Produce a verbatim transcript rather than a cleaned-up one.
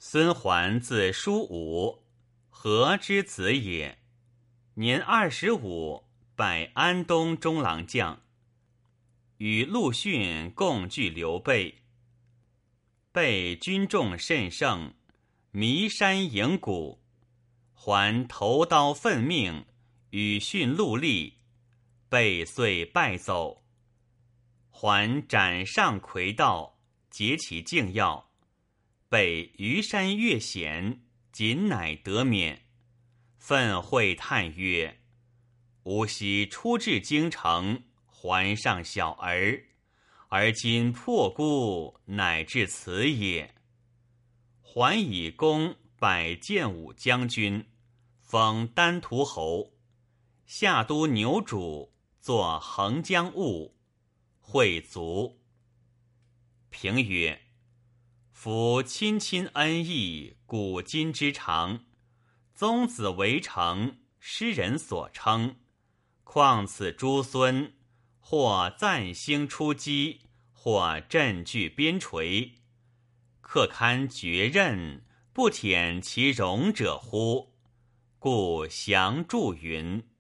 孙桓字叔武，何之子也。年二十五，拜安东中郎将，与陆逊共拒刘备。备军众甚盛，弥山迎谷，还投刀奋命，与逊戮力，备遂败走。还斩上魁道，劫其境要，备于山越险，仅乃得免。愤会叹曰：吾昔出至京城，还上小儿，而今破孤，乃至此也。还以功拜建武将军，封丹徒侯，下都牛渚，作横江务，会卒。评曰：夫亲亲恩义，古今之常。宗子为成，诗人所称，况此诸孙，或赞兴出击，或振据边陲，客堪绝任，不舔其容者乎？故详注云。